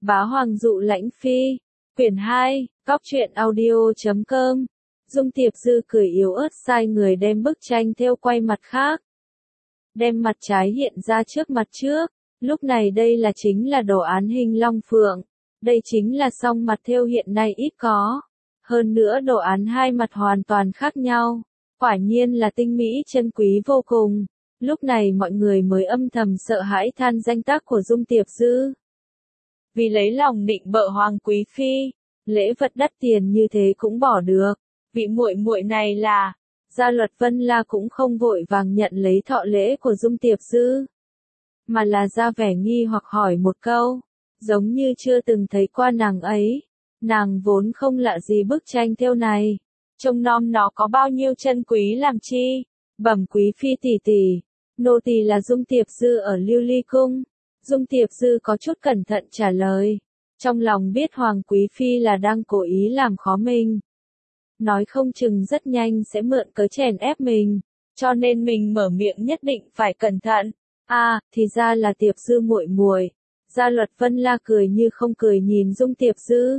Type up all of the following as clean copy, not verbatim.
Bá Hoàng dụ lãnh phi. Quyển 2, Cóc truyện audio.com. Dung Tiệp Dư cười yếu ớt sai người đem bức tranh thêu quay mặt khác. Đem mặt trái hiện ra trước mặt trước. Lúc này đây là chính là đồ án hình long phượng. Đây chính là song mặt thêu hiện nay ít có. Hơn nữa đồ án hai mặt hoàn toàn khác nhau. Quả nhiên là tinh mỹ chân quý vô cùng. Lúc này mọi người mới âm thầm sợ hãi than danh tác của Dung Tiệp Dư. Vì lấy lòng định bợ Hoàng Quý Phi, lễ vật đắt tiền như thế cũng bỏ được. Vị muội muội này là, Gia Luật Vân La cũng không vội vàng nhận lấy thọ lễ của Dung Tiệp Dư. Mà là ra vẻ nghi hoặc hỏi một câu, giống như chưa từng thấy qua nàng ấy. Nàng vốn không lạ gì bức tranh thêu này. Trông nom nó có bao nhiêu chân quý làm chi. Bẩm Quý Phi tỷ tỷ, nô tỳ là Dung Tiệp Dư ở Lưu Ly Cung. Dung Tiệp Dư có chút cẩn thận trả lời. Trong lòng biết Hoàng Quý Phi là đang cố ý làm khó mình. Nói không chừng rất nhanh sẽ mượn cớ chèn ép mình. Cho nên mình mở miệng nhất định phải cẩn thận. À, thì ra là Tiệp Dư muội muội. Gia Luật Vân La cười như không cười nhìn Dung Tiệp Dư.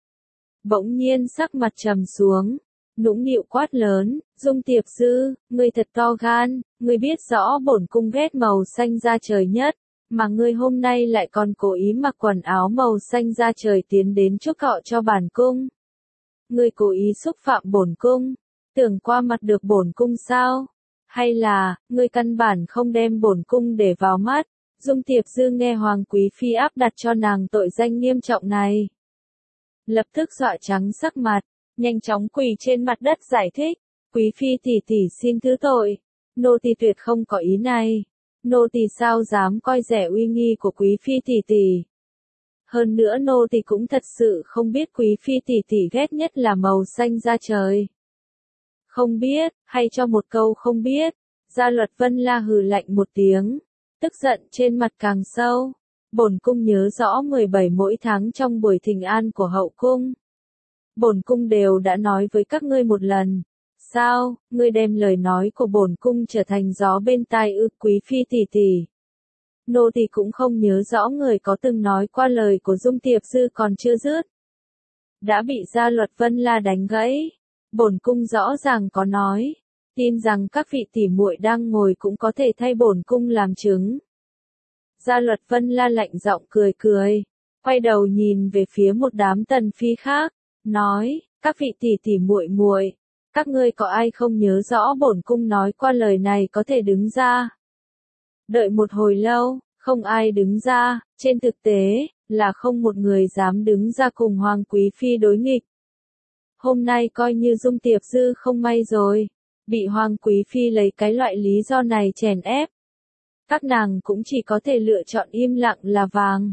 Bỗng nhiên sắc mặt trầm xuống. Nũng nịu quát lớn, Dung Tiệp Dư, ngươi thật to gan, ngươi biết rõ bổn cung ghét màu xanh da trời nhất, mà ngươi hôm nay lại còn cố ý mặc quần áo màu xanh da trời tiến đến chuốc cọ cho bản cung. Ngươi cố ý xúc phạm bổn cung, tưởng qua mặt được bổn cung sao? Hay là, ngươi căn bản không đem bổn cung để vào mắt? Dung Tiệp Dư nghe Hoàng Quý Phi áp đặt cho nàng tội danh nghiêm trọng này. Lập tức dọa trắng sắc mặt. Nhanh chóng quỳ trên mặt đất giải thích, Quý Phi tỷ tỷ xin thứ tội, nô tỳ tuyệt không có ý này, nô tỳ sao dám coi rẻ uy nghi của Quý Phi tỷ tỷ. Hơn nữa nô tỳ cũng thật sự không biết Quý Phi tỷ tỷ ghét nhất là màu xanh da trời. Không biết, hay cho một câu không biết, Gia Luật Vân La hừ lạnh một tiếng, tức giận trên mặt càng sâu, bổn cung nhớ rõ 17 mỗi tháng trong buổi thỉnh an của hậu cung. Bổn cung đều đã nói với các ngươi một lần. Sao, ngươi đem lời nói của bổn cung trở thành gió bên tai ư? Quý Phi tỷ tỷ. Nô tỳ cũng không nhớ rõ người có từng nói qua lời của Dung Tiệp Dư còn chưa dứt. Đã bị Gia Luật Vân La đánh gãy. Bổn cung rõ ràng có nói. Tin rằng các vị tỷ muội đang ngồi cũng có thể thay bổn cung làm chứng. Gia Luật Vân La lạnh giọng cười cười. Quay đầu nhìn về phía một đám tần phi khác. Nói, các vị tỷ tỷ muội muội, các ngươi có ai không nhớ rõ bổn cung nói qua lời này có thể đứng ra. Đợi một hồi lâu, không ai đứng ra, trên thực tế, là không một người dám đứng ra cùng Hoàng Quý Phi đối nghịch. Hôm nay coi như Dung Tiệp Dư không may rồi, bị Hoàng Quý Phi lấy cái loại lý do này chèn ép. Các nàng cũng chỉ có thể lựa chọn im lặng là vàng.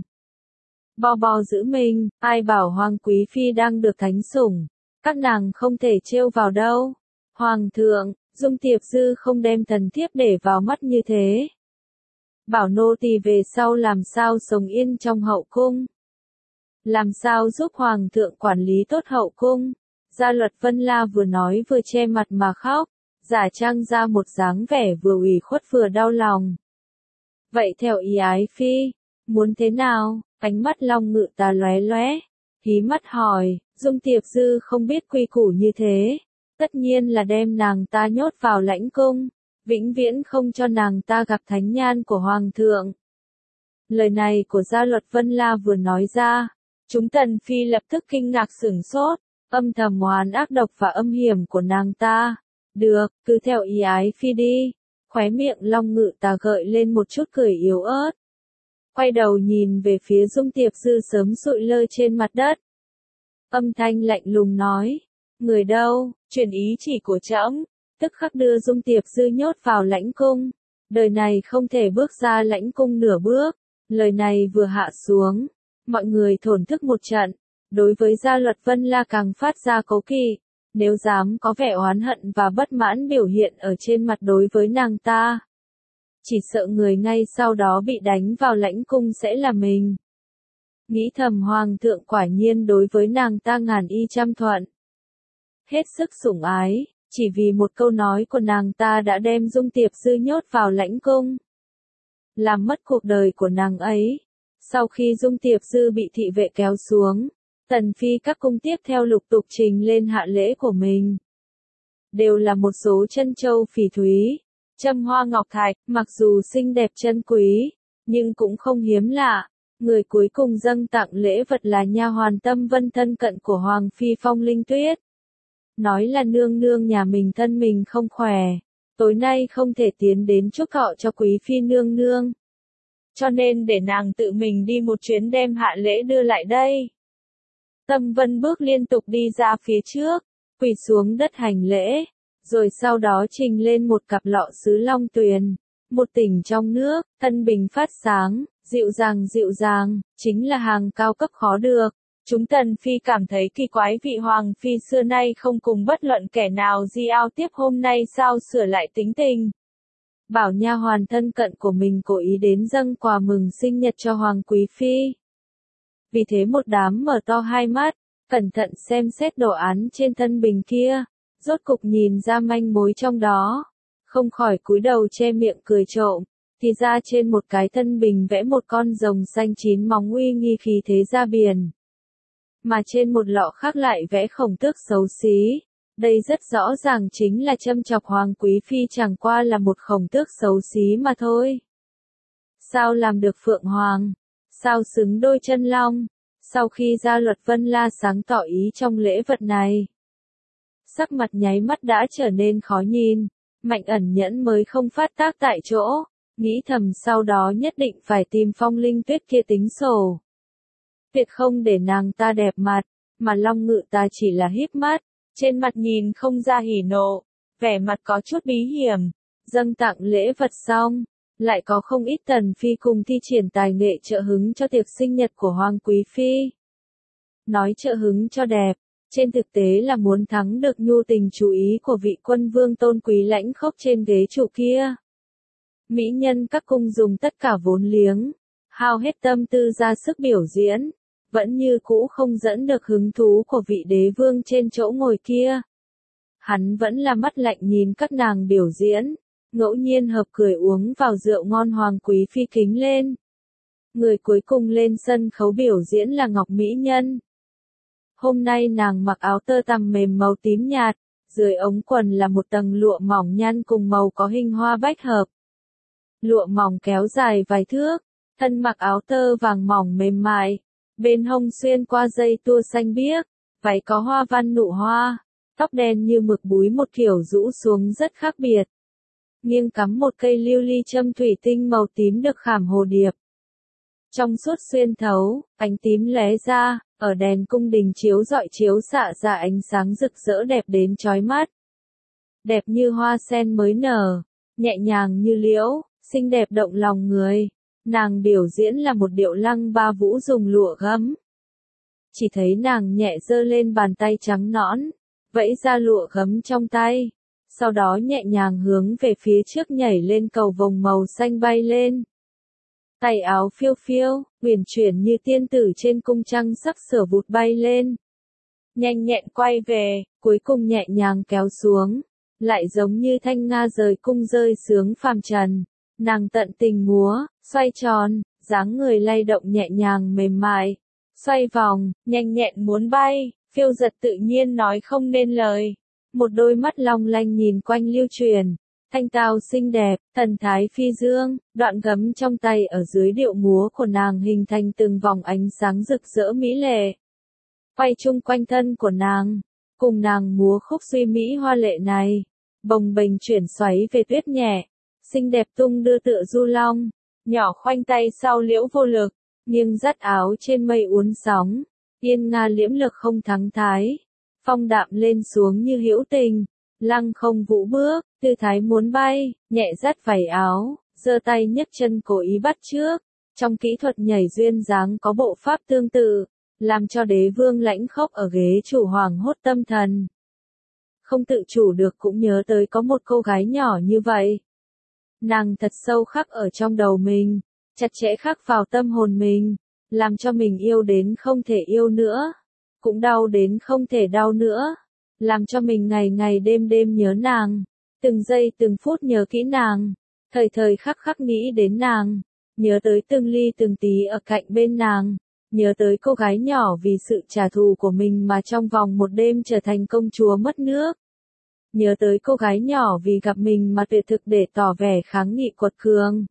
Bo giữ mình, ai bảo Hoàng Quý Phi đang được thánh sủng, các nàng không thể trêu vào đâu. Hoàng thượng, Dung Tiệp Dư không đem thần thiếp để vào mắt như thế. Bảo nô tỳ về sau làm sao sống yên trong hậu cung. Làm sao giúp Hoàng thượng quản lý tốt hậu cung. Gia Luật Vân La vừa nói vừa che mặt mà khóc, giả trang ra một dáng vẻ vừa ủy khuất vừa đau lòng. Vậy theo ý ái phi, muốn thế nào? Ánh mắt Long Ngự Ta lóe lóe, hí mắt hỏi, Dung Tiệp Dư không biết quy củ như thế, tất nhiên là đem nàng ta nhốt vào lãnh cung, vĩnh viễn không cho nàng ta gặp thánh nhan của Hoàng thượng. Lời này của Gia Luật Vân La vừa nói ra, chúng tần phi lập tức kinh ngạc sửng sốt, âm thầm oán ác độc và âm hiểm của nàng ta. Được, cứ theo ý ái phi đi. Khóe miệng Long Ngự Ta gợi lên một chút cười yếu ớt. Quay đầu nhìn về phía Dung Tiệp Dư sớm sụi lơ trên mặt đất. Âm thanh lạnh lùng nói, người đâu, truyền ý chỉ của trẫm, tức khắc đưa Dung Tiệp Dư nhốt vào lãnh cung, đời này không thể bước ra lãnh cung nửa bước. Lời này vừa hạ xuống, mọi người thổn thức một trận, đối với Gia Luật Vân La càng phát ra cấu kỵ, nếu dám có vẻ oán hận và bất mãn biểu hiện ở trên mặt đối với nàng ta. Chỉ sợ người ngay sau đó bị đánh vào lãnh cung sẽ là mình. Nghĩ thầm Hoàng thượng quả nhiên đối với nàng ta ngàn y trăm thuận. Hết sức sủng ái, chỉ vì một câu nói của nàng ta đã đem Dung Tiệp Dư nhốt vào lãnh cung. Làm mất cuộc đời của nàng ấy. Sau khi Dung Tiệp Dư bị thị vệ kéo xuống, tần phi các cung tiếp theo lục tục trình lên hạ lễ của mình. Đều là một số chân châu phỉ thúy, châm hoa ngọc thạch, mặc dù xinh đẹp chân quý, nhưng cũng không hiếm lạ. Người cuối cùng dâng tặng lễ vật là nha hoàn Tâm Vân thân cận của Hoàng Phi Phong Linh Tuyết. Nói là nương nương nhà mình thân mình không khỏe, tối nay không thể tiến đến chúc thọ cho quý phi nương nương. Cho nên để nàng tự mình đi một chuyến đem hạ lễ đưa lại đây. Tâm Vân bước liên tục đi ra phía trước, quỳ xuống đất hành lễ, rồi sau đó trình lên một cặp lọ sứ long tuyền, một tỉnh trong nước, thân bình phát sáng, dịu dàng, chính là hàng cao cấp khó được. Chúng tần phi cảm thấy kỳ quái, vị hoàng phi xưa nay không cùng bất luận kẻ nào di ao tiếp, hôm nay sao sửa lại tính tình. Bảo nha hoàn thân cận của mình cố ý đến dâng quà mừng sinh nhật cho hoàng quý phi. Vì thế một đám mở to hai mắt, cẩn thận xem xét đồ án trên thân bình kia, rốt cục nhìn ra manh mối trong đó, không khỏi cúi đầu che miệng cười trộm. Thì ra trên một cái thân bình vẽ một con rồng xanh chín móng uy nghi khí thế ra biển. Mà trên một lọ khác lại vẽ khổng tước xấu xí. Đây rất rõ ràng chính là châm chọc hoàng quý phi, chẳng qua là một khổng tước xấu xí mà thôi. Sao làm được phượng hoàng? Sao xứng đôi chân long? Sau khi gia luật Vân La sáng tỏ ý trong lễ vật này, sắc mặt nháy mắt đã trở nên khó nhìn. Mạnh Ẩn Nhẫn mới không phát tác tại chỗ, nghĩ thầm sau đó nhất định phải tìm Phong Linh Tuyết kia tính sổ. Tuyệt không để nàng ta đẹp mặt, mà Long Ngự ta chỉ là híp mắt, trên mặt nhìn không ra hỉ nộ, vẻ mặt có chút bí hiểm. Dâng tặng lễ vật xong, lại có không ít tần phi cùng thi triển tài nghệ trợ hứng cho tiệc sinh nhật của Hoàng quý phi. Nói trợ hứng cho đẹp, trên thực tế là muốn thắng được nhu tình chú ý của vị quân vương tôn quý lãnh khốc trên ghế chủ kia. Mỹ nhân các cung dùng tất cả vốn liếng, hao hết tâm tư ra sức biểu diễn, vẫn như cũ không dẫn được hứng thú của vị đế vương trên chỗ ngồi kia. Hắn vẫn là mắt lạnh nhìn các nàng biểu diễn, ngẫu nhiên hợp cười uống vào rượu ngon. Hoàng quý phi kính lên. Người cuối cùng lên sân khấu biểu diễn là Ngọc Mỹ Nhân. Hôm nay nàng mặc áo tơ tằm mềm màu tím nhạt, dưới ống quần là một tầng lụa mỏng nhăn cùng màu có hình hoa bách hợp. Lụa mỏng kéo dài vài thước, thân mặc áo tơ vàng mỏng mềm mại, bên hông xuyên qua dây tua xanh biếc, váy có hoa văn nụ hoa, tóc đen như mực búi một kiểu rũ xuống rất khác biệt. Nghiêng cắm một cây lưu ly châm thủy tinh màu tím được khảm hồ điệp. Trong suốt xuyên thấu, ánh tím lóe ra, ở đèn cung đình chiếu rọi chiếu xạ ra ánh sáng rực rỡ đẹp đến chói mắt. Đẹp như hoa sen mới nở, nhẹ nhàng như liễu, xinh đẹp động lòng người. Nàng biểu diễn là một điệu lăng ba vũ dùng lụa gấm. Chỉ thấy nàng nhẹ giơ lên bàn tay trắng nõn, vẫy ra lụa gấm trong tay, sau đó nhẹ nhàng hướng về phía trước nhảy lên cầu vồng màu xanh bay lên. Tay áo phiêu phiêu, uyển chuyển như tiên tử trên cung trăng sắc sửa vụt bay lên. Nhanh nhẹn quay về, cuối cùng nhẹ nhàng kéo xuống, lại giống như thanh nga rời cung rơi sướng phàm trần. Nàng tận tình múa, xoay tròn, dáng người lay động nhẹ nhàng mềm mại, xoay vòng, nhanh nhẹn muốn bay, phiêu giật tự nhiên nói không nên lời. Một đôi mắt long lanh nhìn quanh lưu truyền, thanh tao xinh đẹp, thần thái phi dương, đoạn gấm trong tay ở dưới điệu múa của nàng hình thành từng vòng ánh sáng rực rỡ mỹ lệ. Quay chung quanh thân của nàng, cùng nàng múa khúc duy mỹ hoa lệ này, bồng bềnh chuyển xoáy về tuyết nhẹ, xinh đẹp tung đưa tựa du long, nhỏ khoanh tay sau liễu vô lực, nghiêng dắt áo trên mây uốn sóng, yên nga liễm lực không thắng thái, phong đạm lên xuống như hữu tình, lăng không vũ bước, tư thái muốn bay, nhẹ dắt vảy áo, giơ tay nhấc chân cố ý bắt trước. Trong kỹ thuật nhảy duyên dáng có bộ pháp tương tự, làm cho đế vương lãnh khốc ở ghế chủ hoàng hốt tâm thần. Không tự chủ được cũng nhớ tới có một cô gái nhỏ như vậy. Nàng thật sâu khắc ở trong đầu mình, chặt chẽ khắc vào tâm hồn mình, làm cho mình yêu đến không thể yêu nữa, cũng đau đến không thể đau nữa, làm cho mình ngày ngày đêm đêm nhớ nàng, từng giây từng phút nhớ kỹ nàng, thời thời khắc khắc nghĩ đến nàng. nhớ tới từng ly từng tí ở cạnh bên nàng, nhớ tới cô gái nhỏ vì sự trả thù của mình mà trong vòng một đêm trở thành công chúa mất nước. Nhớ tới cô gái nhỏ vì gặp mình mà tuyệt thực để tỏ vẻ kháng nghị quật cường.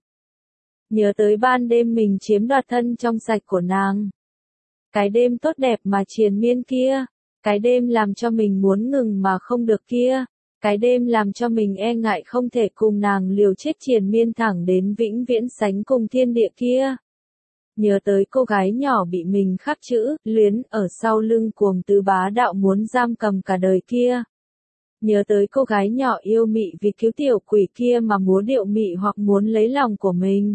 Nhớ tới ban đêm mình chiếm đoạt thân trong sạch của nàng. Cái đêm tốt đẹp mà triền miên kia. Cái đêm làm cho mình muốn ngừng mà không được kia. Cái đêm làm cho mình e ngại không thể cùng nàng liều chết triền miên thẳng đến vĩnh viễn sánh cùng thiên địa kia. Nhớ tới cô gái nhỏ bị mình khắc chữ, luyến, ở sau lưng cuồng tứ bá đạo muốn giam cầm cả đời kia. Nhớ tới cô gái nhỏ yêu mị vì cứu tiểu quỷ kia mà múa điệu mị hoặc muốn lấy lòng của mình.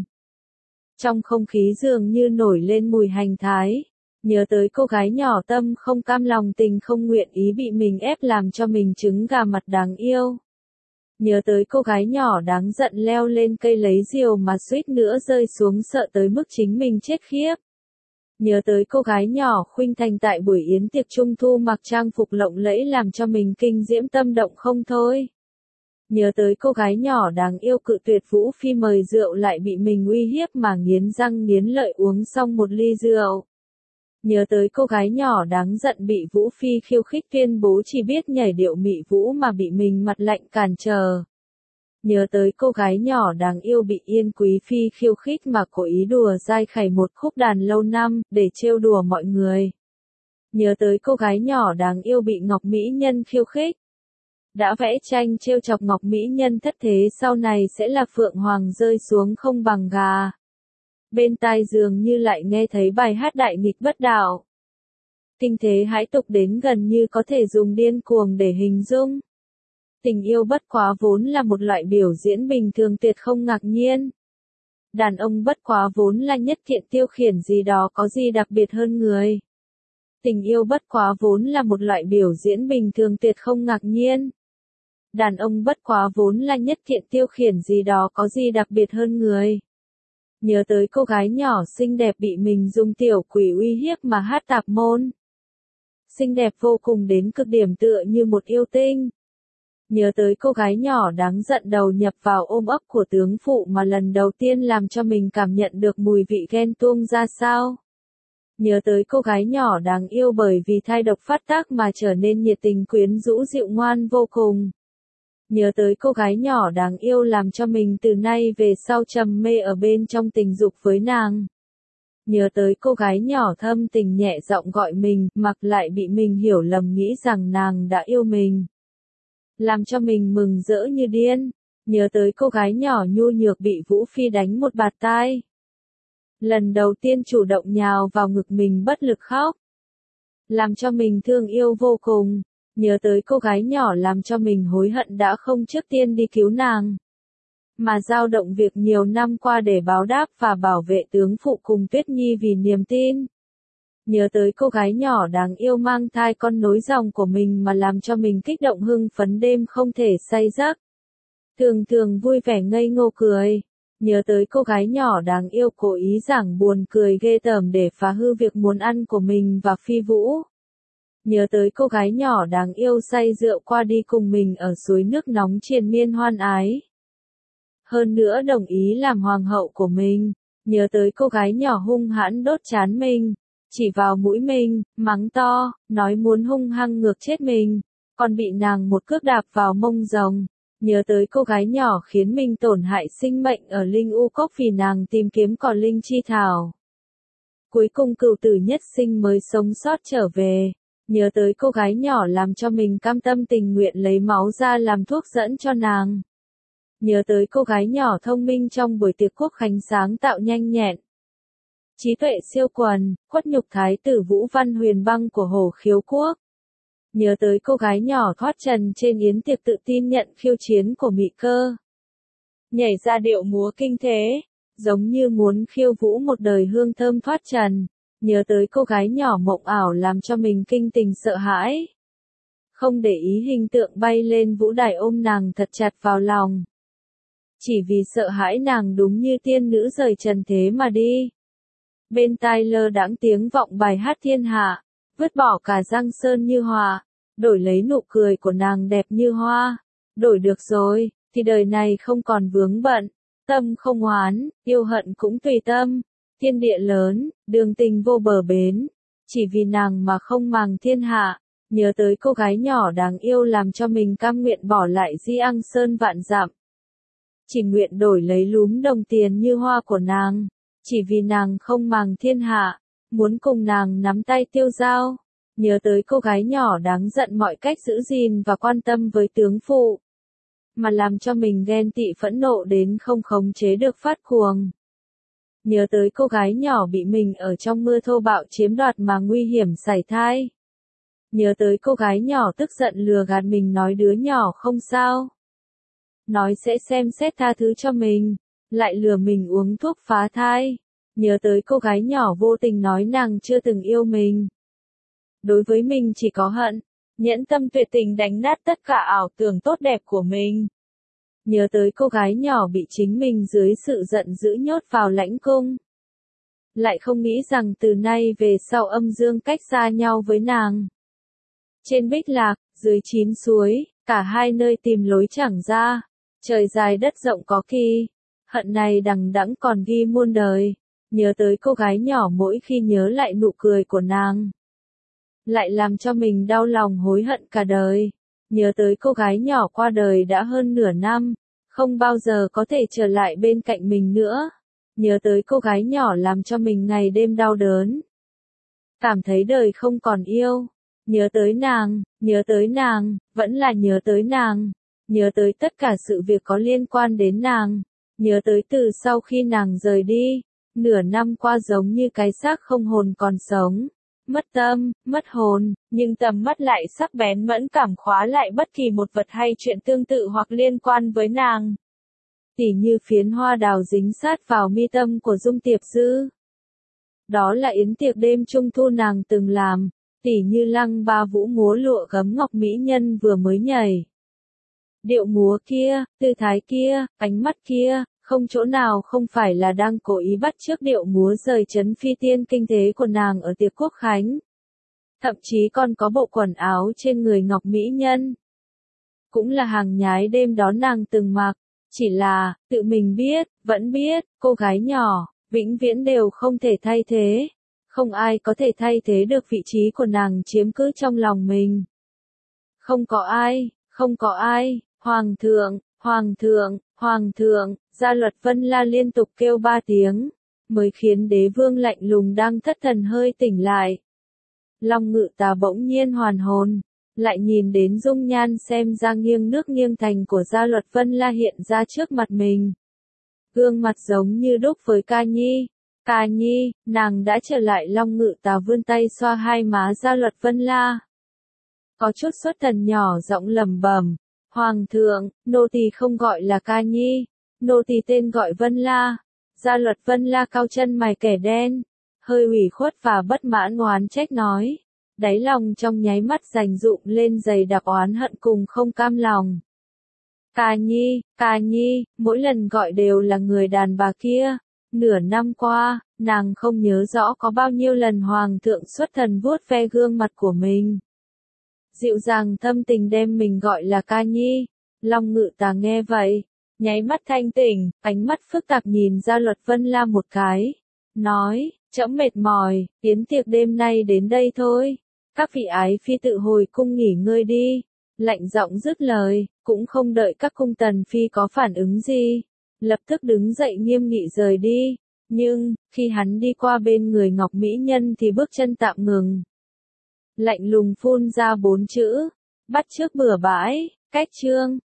Trong không khí dường như nổi lên mùi hành thái. Nhớ tới cô gái nhỏ tâm không cam lòng tình không nguyện ý bị mình ép làm cho mình trứng gà mặt đáng yêu. Nhớ tới cô gái nhỏ đáng giận leo lên cây lấy diều mà suýt nữa rơi xuống sợ tới mức chính mình chết khiếp. Nhớ tới cô gái nhỏ khuynh thành tại buổi yến tiệc trung thu mặc trang phục lộng lẫy làm cho mình kinh diễm tâm động không thôi. Nhớ tới cô gái nhỏ đáng yêu cự tuyệt Vũ Phi mời rượu lại bị mình uy hiếp mà nghiến răng nghiến lợi uống xong một ly rượu. Nhớ tới cô gái nhỏ đáng giận bị Vũ Phi khiêu khích tuyên bố chỉ biết nhảy điệu mị vũ mà bị mình mặt lạnh cản trở. Nhớ tới cô gái nhỏ đáng yêu bị Yên Quý Phi khiêu khích mà cố ý đùa dai khảy một khúc đàn lâu năm để trêu đùa mọi người. Nhớ tới cô gái nhỏ đáng yêu bị Ngọc Mỹ Nhân khiêu khích. Đã vẽ tranh trêu chọc Ngọc Mỹ Nhân thất thế sau này sẽ là Phượng Hoàng rơi xuống không bằng gà. Bên tai dường như lại nghe thấy bài hát đại nghịch bất đạo. Kinh thế hãi tục đến gần như có thể dùng điên cuồng để hình dung. Tình yêu bất quá vốn là một loại biểu diễn bình thường tuyệt không ngạc nhiên. Đàn ông bất quá vốn là nhất kiện tiêu khiển gì đó có gì đặc biệt hơn người. Tình yêu bất quá vốn là một loại biểu diễn bình thường tuyệt không ngạc nhiên. Đàn ông bất quá vốn là nhất kiện tiêu khiển gì đó có gì đặc biệt hơn người. Nhớ tới cô gái nhỏ xinh đẹp bị mình dùng tiểu quỷ uy hiếp mà hát tạp môn. Xinh đẹp vô cùng đến cực điểm tựa như một yêu tinh. Nhớ tới cô gái nhỏ đáng giận đầu nhập vào ôm ấp của tướng phụ mà lần đầu tiên làm cho mình cảm nhận được mùi vị ghen tuông ra sao. Nhớ tới cô gái nhỏ đáng yêu bởi vì thai độc phát tác mà trở nên nhiệt tình quyến rũ dịu ngoan vô cùng. Nhớ tới cô gái nhỏ đáng yêu làm cho mình từ nay về sau trầm mê ở bên trong tình dục với nàng. Nhớ tới cô gái nhỏ thâm tình nhẹ giọng gọi mình, mặc lại bị mình hiểu lầm nghĩ rằng nàng đã yêu mình. Làm cho mình mừng rỡ như điên. Nhớ tới cô gái nhỏ nhu nhược bị Vũ Phi đánh một bạt tai. Lần đầu tiên chủ động nhào vào ngực mình bất lực khóc. Làm cho mình thương yêu vô cùng. Nhớ tới cô gái nhỏ làm cho mình hối hận đã không trước tiên đi cứu nàng. Mà dao động việc nhiều năm qua để báo đáp và bảo vệ tướng phụ cùng Tuyết Nhi vì niềm tin. Nhớ tới cô gái nhỏ đáng yêu mang thai con nối dòng của mình mà làm cho mình kích động hưng phấn đêm không thể say giấc. Thường thường vui vẻ ngây ngô cười. Nhớ tới cô gái nhỏ đáng yêu cố ý giảng buồn cười ghê tởm để phá hư việc muốn ăn của mình và Phi Vũ. Nhớ tới cô gái nhỏ đáng yêu say rượu qua đi cùng mình ở suối nước nóng triền miên hoan ái. Hơn nữa đồng ý làm hoàng hậu của mình. Nhớ tới cô gái nhỏ hung hãn đốt trán mình, chỉ vào mũi mình, mắng to, nói muốn hung hăng ngược chết mình, còn bị nàng một cước đạp vào mông rồng. Nhớ tới cô gái nhỏ khiến mình tổn hại sinh mệnh ở Linh U Cốc vì nàng tìm kiếm cỏ linh chi thảo. Cuối cùng cửu tử nhất sinh mới sống sót trở về. Nhớ tới cô gái nhỏ làm cho mình cam tâm tình nguyện lấy máu ra làm thuốc dẫn cho nàng. Nhớ tới cô gái nhỏ thông minh trong buổi tiệc quốc khánh sáng tạo nhanh nhẹn. Trí tuệ siêu quần, khuất nhục thái tử Vũ Văn Huyền Băng của Hổ Khiếu Quốc. Nhớ tới cô gái nhỏ thoát trần trên yến tiệc tự tin nhận khiêu chiến của Mị Cơ. Nhảy ra điệu múa kinh thế, giống như muốn khiêu vũ một đời hương thơm thoát trần. Nhớ tới cô gái nhỏ mộng ảo làm cho mình kinh tình sợ hãi. Không để ý hình tượng bay lên vũ đài ôm nàng thật chặt vào lòng. Chỉ vì sợ hãi nàng đúng như tiên nữ rời trần thế mà đi. Bên tai lơ đãng tiếng vọng bài hát thiên hạ, vứt bỏ cả giang sơn như hòa, đổi lấy nụ cười của nàng đẹp như hoa. Đổi được rồi, thì đời này không còn vướng bận. tâm không oán, yêu hận cũng tùy tâm, thiên địa lớn, đường tình vô bờ bến, chỉ vì nàng mà không màng thiên hạ, nhớ tới cô gái nhỏ đáng yêu làm cho mình cam nguyện bỏ lại Di Ang Sơn vạn dặm. Chỉ nguyện đổi lấy lúm đồng tiền như hoa của nàng, chỉ vì nàng không màng thiên hạ, muốn cùng nàng nắm tay tiêu dao. Nhớ tới cô gái nhỏ đáng giận mọi cách giữ gìn và quan tâm với tướng phụ, mà làm cho mình ghen tị phẫn nộ đến không khống chế được phát cuồng. Nhớ tới cô gái nhỏ bị mình ở trong mưa thô bạo chiếm đoạt mà nguy hiểm sảy thai. Nhớ tới cô gái nhỏ tức giận lừa gạt mình nói đứa nhỏ không sao, nói sẽ xem xét tha thứ cho mình, lại lừa mình uống thuốc phá thai. Nhớ tới cô gái nhỏ vô tình nói nàng chưa từng yêu mình, đối với mình chỉ có hận, nhẫn tâm tuyệt tình đánh nát tất cả ảo tưởng tốt đẹp của mình. Nhớ tới cô gái nhỏ bị chính mình dưới sự giận dữ nhốt vào lãnh cung, lại không nghĩ rằng từ nay về sau âm dương cách xa nhau với nàng. Trên Bích Lạc, dưới 9 suối, cả hai nơi tìm lối chẳng ra, trời dài đất rộng có khi, hận này đằng đẵng còn ghi muôn đời. Nhớ tới cô gái nhỏ mỗi khi nhớ lại nụ cười của nàng, lại làm cho mình đau lòng hối hận cả đời. Nhớ tới cô gái nhỏ qua đời đã hơn nửa năm, không bao giờ có thể trở lại bên cạnh mình nữa. Nhớ tới cô gái nhỏ làm cho mình ngày đêm đau đớn, cảm thấy đời không còn yêu. Nhớ tới nàng, vẫn là nhớ tới nàng. Nhớ tới tất cả sự việc có liên quan đến nàng. Nhớ tới từ sau khi nàng rời đi, nửa năm qua giống như cái xác không hồn còn sống. Mất tâm, mất hồn, nhưng tầm mắt lại sắc bén mẫn cảm khóa lại bất kỳ một vật hay chuyện tương tự hoặc liên quan với nàng. Tỉ như phiến hoa đào dính sát vào mi tâm của Dung Tiệp Dư. Đó là yến tiệc đêm trung thu nàng từng làm, tỉ như Lăng Ba Vũ múa lụa gấm ngọc mỹ nhân vừa mới nhảy. Điệu múa kia, tư thái kia, ánh mắt kia, không chỗ nào không phải là đang cố ý bắt chước điệu múa rời trấn phi tiên kinh thế của nàng ở tiệc quốc khánh. Thậm chí còn có bộ quần áo trên người ngọc mỹ nhân, cũng là hàng nhái đêm đó nàng từng mặc. Chỉ là, tự mình biết, vẫn biết, cô gái nhỏ, vĩnh viễn đều không thể thay thế. Không ai có thể thay thế được vị trí của nàng chiếm cứ trong lòng mình. Không có ai, Hoàng thượng, Hoàng thượng, Hoàng thượng, Gia Luật Vân La liên tục kêu 3 tiếng, mới khiến đế vương lạnh lùng đang thất thần hơi tỉnh lại. Long Ngự Tà bỗng nhiên hoàn hồn, lại nhìn đến dung nhan xem ra nghiêng nước nghiêng thành của Gia Luật Vân La hiện ra trước mặt mình. Gương mặt giống như đúc với Ca Nhi. Ca Nhi, nàng đã trở lại. Long Ngự Tà vươn tay xoa hai má Gia Luật Vân La. Có chút xuất thần nhỏ giọng lẩm bẩm, Hoàng thượng, nô tỳ không gọi là Ca Nhi, nô tỳ tên gọi Vân La. Gia Luật Vân La cau chân mày kẻ đen, hơi ủy khuất và bất mãn oán trách nói, đáy lòng trong nháy mắt dành dụm lên dày đặc oán hận cùng không cam lòng. Ca Nhi, mỗi lần gọi đều là người đàn bà kia. Nửa năm qua, nàng không nhớ rõ có bao nhiêu lần Hoàng thượng xuất thần vuốt ve gương mặt của mình. Dịu dàng thâm tình đem mình gọi là Ca Nhi. Long Ngự Tà nghe vậy, nháy mắt thanh tỉnh, ánh mắt phức tạp nhìn Gia Luật Vân La một cái, nói, trẫm mệt mỏi, yến tiệc đêm nay đến đây thôi, các vị ái phi tự hồi cung nghỉ ngơi đi. Lạnh giọng dứt lời, cũng không đợi các cung tần phi có phản ứng gì, lập tức đứng dậy nghiêm nghị rời đi. Nhưng, khi hắn đi qua bên người Ngọc Mỹ Nhân thì bước chân tạm ngừng. Lạnh lùng phun ra 4 chữ, bắt chước bừa bãi, cách chương.